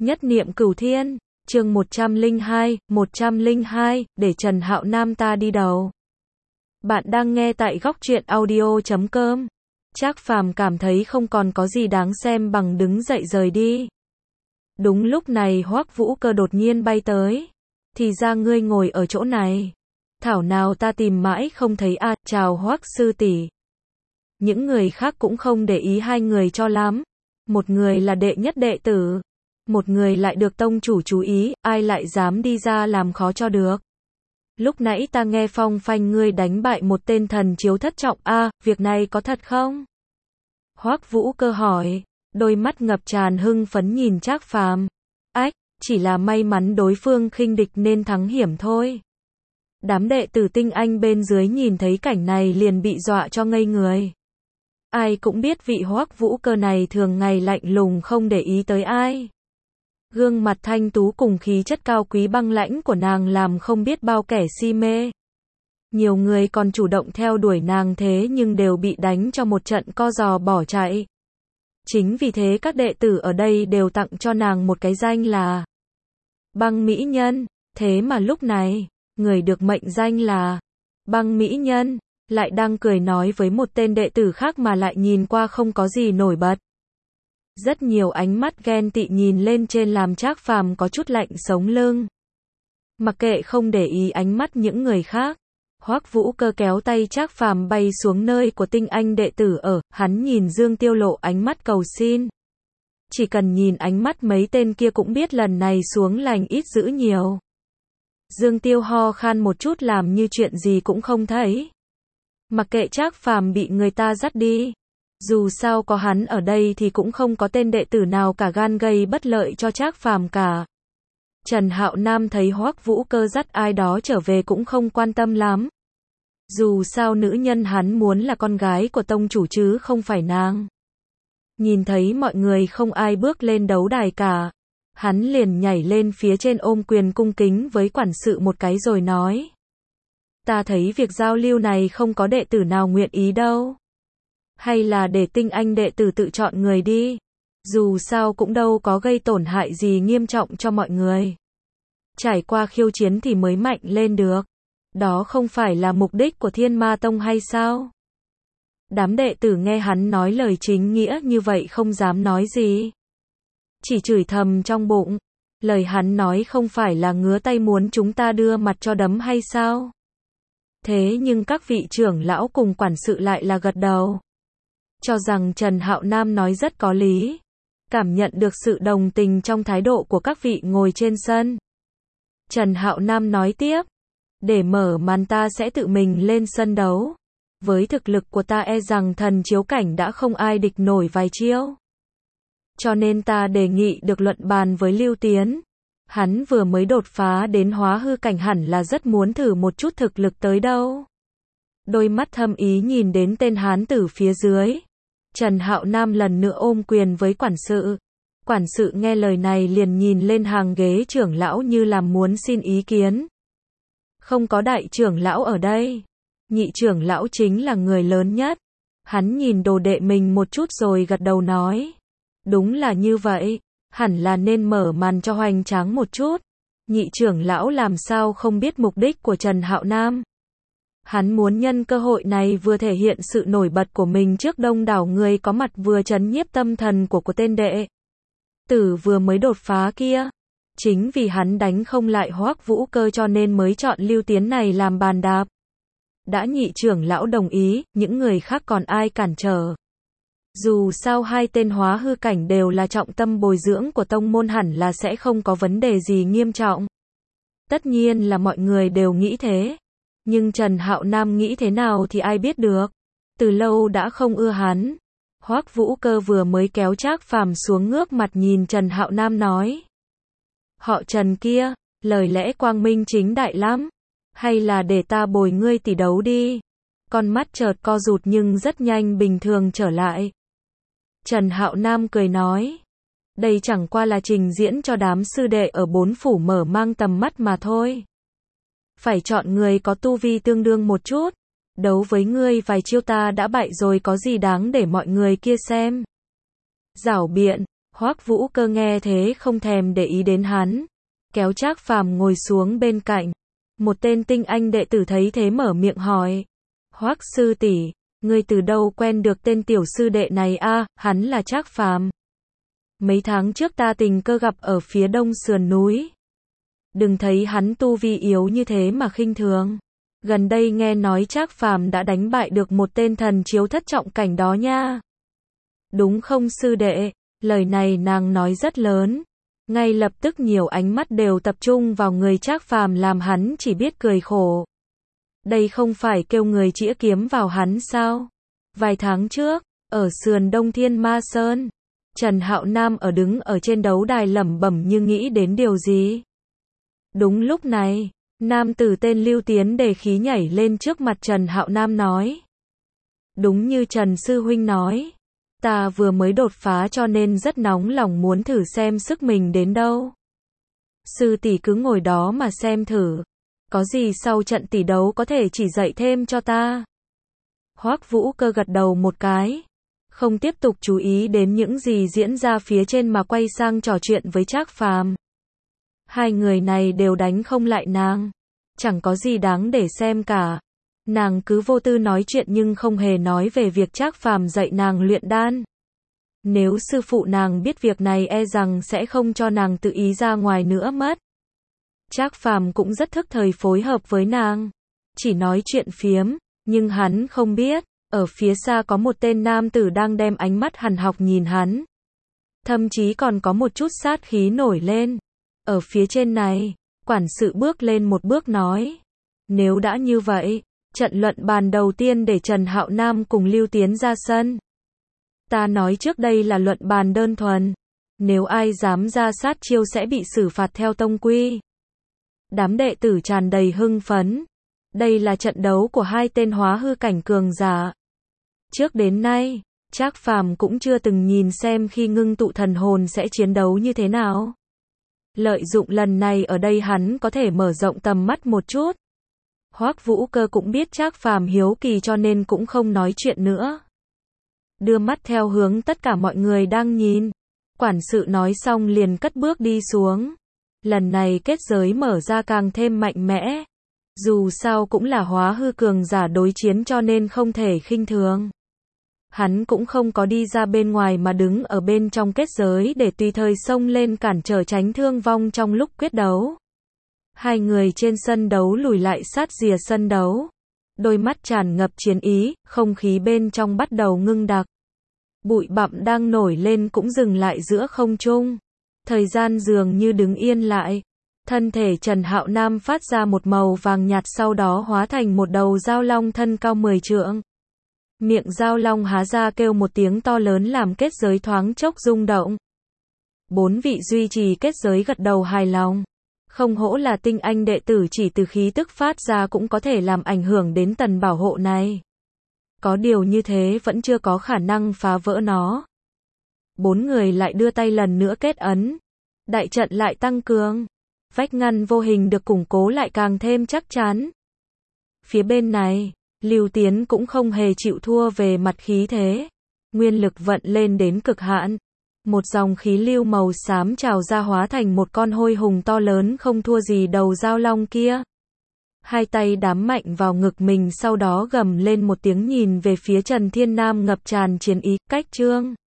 Nhất niệm cửu thiên, chương 102, để Trần Hạo Nam ta đi đầu. Bạn đang nghe tại góc truyện audio.com. Trác Phàm cảm thấy không còn có gì đáng xem bằng đứng dậy rời đi. Đúng lúc này Hoắc Vũ Cơ đột nhiên bay tới. Thì ra ngươi ngồi ở chỗ này. Thảo nào ta tìm mãi không thấy a, chào Hoắc sư tỷ. Những người khác cũng không để ý hai người cho lắm. Một người là đệ nhất đệ tử, một người lại được tông chủ chú ý, ai lại dám đi ra làm khó cho được. Lúc nãy ta nghe phong phanh ngươi đánh bại một tên thần chiếu thất trọng a, việc này có thật không? Hoắc Vũ Cơ hỏi, đôi mắt ngập tràn hưng phấn nhìn Trác Phàm. Ách, chỉ là may mắn đối phương khinh địch nên thắng hiểm thôi. Đám đệ tử tinh anh bên dưới nhìn thấy cảnh này liền bị dọa cho ngây người. Ai cũng biết vị Hoắc Vũ Cơ này thường ngày lạnh lùng không để ý tới ai. Gương mặt thanh tú cùng khí chất cao quý băng lãnh của nàng làm không biết bao kẻ si mê. Nhiều người còn chủ động theo đuổi nàng thế nhưng đều bị đánh cho một trận co giò bỏ chạy. Chính vì thế các đệ tử ở đây đều tặng cho nàng một cái danh là băng mỹ nhân. Thế mà lúc này, người được mệnh danh là băng mỹ nhân lại đang cười nói với một tên đệ tử khác mà lại nhìn qua không có gì nổi bật. Rất nhiều ánh mắt ghen tị nhìn lên trên làm Trác Phàm có chút lạnh sống lưng. Mặc kệ không để ý ánh mắt những người khác, Hoắc Vũ Cơ kéo tay Trác Phàm bay xuống nơi của tinh anh đệ tử ở, hắn nhìn Dương Tiêu lộ ánh mắt cầu xin. Chỉ cần nhìn ánh mắt mấy tên kia cũng biết lần này xuống lành ít dữ nhiều. Dương Tiêu ho khan một chút làm như chuyện gì cũng không thấy. Mặc kệ Trác Phàm bị người ta dắt đi. Dù sao có hắn ở đây thì cũng không có tên đệ tử nào cả gan gây bất lợi cho Trác Phàm cả. Trần Hạo Nam thấy Hoắc Vũ Cơ dắt ai đó trở về cũng không quan tâm lắm. Dù sao nữ nhân hắn muốn là con gái của tông chủ chứ không phải nàng. Nhìn thấy mọi người không ai bước lên đấu đài cả. Hắn liền nhảy lên phía trên ôm quyền cung kính với quản sự một cái rồi nói. Ta thấy việc giao lưu này không có đệ tử nào nguyện ý đâu. Hay là để tinh anh đệ tử tự chọn người đi. Dù sao cũng đâu có gây tổn hại gì nghiêm trọng cho mọi người. Trải qua khiêu chiến thì mới mạnh lên được. Đó không phải là mục đích của Thiên Ma Tông hay sao? Đám đệ tử nghe hắn nói lời chính nghĩa như vậy không dám nói gì. Chỉ chửi thầm trong bụng. Lời hắn nói không phải là ngứa tay muốn chúng ta đưa mặt cho đấm hay sao? Thế nhưng các vị trưởng lão cùng quản sự lại là gật đầu. Cho rằng Trần Hạo Nam nói rất có lý. Cảm nhận được sự đồng tình trong thái độ của các vị ngồi trên sân. Trần Hạo Nam nói tiếp. Để mở màn ta sẽ tự mình lên sân đấu. Với thực lực của ta e rằng thần chiếu cảnh đã không ai địch nổi vài chiêu. Cho nên ta đề nghị được luận bàn với Lưu Tiến. Hắn vừa mới đột phá đến hóa hư cảnh hẳn là rất muốn thử một chút thực lực tới đâu. Đôi mắt thâm ý nhìn đến tên hán tử phía dưới. Trần Hạo Nam lần nữa ôm quyền với quản sự. Quản sự nghe lời này liền nhìn lên hàng ghế trưởng lão như làm muốn xin ý kiến. Không có đại trưởng lão ở đây. Nhị trưởng lão chính là người lớn nhất. Hắn nhìn đồ đệ mình một chút rồi gật đầu nói. Đúng là như vậy. Hẳn là nên mở màn cho hoành tráng một chút. Nhị trưởng lão làm sao không biết mục đích của Trần Hạo Nam. Hắn muốn nhân cơ hội này vừa thể hiện sự nổi bật của mình trước đông đảo người có mặt vừa trấn nhiếp tâm thần của tên đệ tử vừa mới đột phá kia. Chính vì hắn đánh không lại Hoắc Vũ Cơ cho nên mới chọn Lưu Tiến này làm bàn đạp. Đã nhị trưởng lão đồng ý, những người khác còn ai cản trở. Dù sao hai tên hóa hư cảnh đều là trọng tâm bồi dưỡng của tông môn hẳn là sẽ không có vấn đề gì nghiêm trọng. Tất nhiên là mọi người đều nghĩ thế. Nhưng Trần Hạo Nam nghĩ thế nào thì ai biết được. Từ lâu đã không ưa hắn. Hoắc Vũ Cơ vừa mới kéo Trác Phàm xuống ngước mặt nhìn Trần Hạo Nam nói. Họ Trần kia, lời lẽ quang minh chính đại lắm. Hay là để ta bồi ngươi tỷ đấu đi. Con mắt chợt co rụt nhưng rất nhanh bình thường trở lại. Trần Hạo Nam cười nói. Đây chẳng qua là trình diễn cho đám sư đệ ở bốn phủ mở mang tầm mắt mà thôi. Phải chọn người có tu vi tương đương một chút. Đấu với ngươi vài chiêu ta đã bại rồi có gì đáng để mọi người kia xem. Giảo biện, Hoắc Vũ Cơ nghe thế không thèm để ý đến hắn, kéo Trác Phàm ngồi xuống bên cạnh. Một tên tinh anh đệ tử thấy thế mở miệng hỏi, Hoắc sư tỷ, ngươi từ đâu quen được tên tiểu sư đệ này a? Hắn là Trác Phàm. Mấy tháng trước ta tình cờ gặp ở phía đông sườn núi. Đừng thấy hắn tu vi yếu như thế mà khinh thường. Gần đây nghe nói Trác Phàm đã đánh bại được một tên thần chiếu thất trọng cảnh đó nha. Đúng không sư đệ? Lời này nàng nói rất lớn. Ngay lập tức nhiều ánh mắt đều tập trung vào người Trác Phàm làm hắn chỉ biết cười khổ. Đây không phải kêu người chĩa kiếm vào hắn sao? Vài tháng trước, ở sườn Đông Thiên Ma Sơn, Trần Hạo Nam đứng ở trên đấu đài lẩm bẩm như nghĩ đến điều gì. Đúng lúc này, nam tử tên Lưu Tiến đề khí nhảy lên trước mặt Trần Hạo Nam nói. Đúng như Trần Sư Huynh nói, ta vừa mới đột phá cho nên rất nóng lòng muốn thử xem sức mình đến đâu. Sư tỷ cứ ngồi đó mà xem thử. Có gì sau trận tỷ đấu có thể chỉ dạy thêm cho ta. Hoắc Vũ Cơ gật đầu một cái, không tiếp tục chú ý đến những gì diễn ra phía trên mà quay sang trò chuyện với Trác Phàm. Hai người này đều đánh không lại nàng, chẳng có gì đáng để xem cả. Nàng cứ vô tư nói chuyện nhưng không hề nói về việc Trác Phàm dạy nàng luyện đan. Nếu sư phụ nàng biết việc này e rằng sẽ không cho nàng tự ý ra ngoài nữa mất. Trác Phàm cũng rất thức thời phối hợp với nàng, chỉ nói chuyện phiếm, nhưng hắn không biết, ở phía xa có một tên nam tử đang đem ánh mắt hằn học nhìn hắn. Thậm chí còn có một chút sát khí nổi lên. Ở phía trên này, quản sự bước lên một bước nói, nếu đã như vậy, trận luận bàn đầu tiên để Trần Hạo Nam cùng Lưu Tiến ra sân. Ta nói trước đây là luận bàn đơn thuần, nếu ai dám ra sát chiêu sẽ bị xử phạt theo tông quy. Đám đệ tử tràn đầy hưng phấn. Đây là trận đấu của hai tên hóa hư cảnh cường giả. Trước đến nay, Trác Phàm cũng chưa từng nhìn xem khi ngưng tụ thần hồn sẽ chiến đấu như thế nào. Lợi dụng lần này ở đây hắn có thể mở rộng tầm mắt một chút. Hoắc Vũ Cơ cũng biết Trác Phàm hiếu kỳ cho nên cũng không nói chuyện nữa. Đưa mắt theo hướng tất cả mọi người đang nhìn. Quản sự nói xong liền cất bước đi xuống. Lần này kết giới mở ra càng thêm mạnh mẽ. Dù sao cũng là hóa hư cường giả đối chiến cho nên không thể khinh thường. Hắn cũng không có đi ra bên ngoài mà đứng ở bên trong kết giới để tùy thời xông lên cản trở tránh thương vong trong lúc quyết đấu. Hai người trên sân đấu lùi lại sát rìa sân đấu. Đôi mắt tràn ngập chiến ý, không khí bên trong bắt đầu ngưng đặc. Bụi bặm đang nổi lên cũng dừng lại giữa không trung. Thời gian dường như đứng yên lại. Thân thể Trần Hạo Nam phát ra một màu vàng nhạt sau đó hóa thành một đầu dao long thân cao 10 trượng. Miệng dao long há ra kêu một tiếng to lớn làm kết giới thoáng chốc rung động. 4 vị duy trì kết giới gật đầu hài lòng. Không hổ là tinh anh đệ tử, chỉ từ khí tức phát ra cũng có thể làm ảnh hưởng đến tần bảo hộ này. Có điều như thế vẫn chưa có khả năng phá vỡ nó. 4 người lại đưa tay lần nữa kết ấn. Đại trận lại tăng cường. Vách ngăn vô hình được củng cố lại càng thêm chắc chắn. Phía bên này, Lưu Tiến cũng không hề chịu thua về mặt khí thế. Nguyên lực vận lên đến cực hạn. Một dòng khí lưu màu xám trào ra hóa thành một con hôi hùng to lớn không thua gì đầu dao long kia. Hai tay đám mạnh vào ngực mình sau đó gầm lên một tiếng nhìn về phía Trần Thiên Nam ngập tràn chiến ý, cách trương.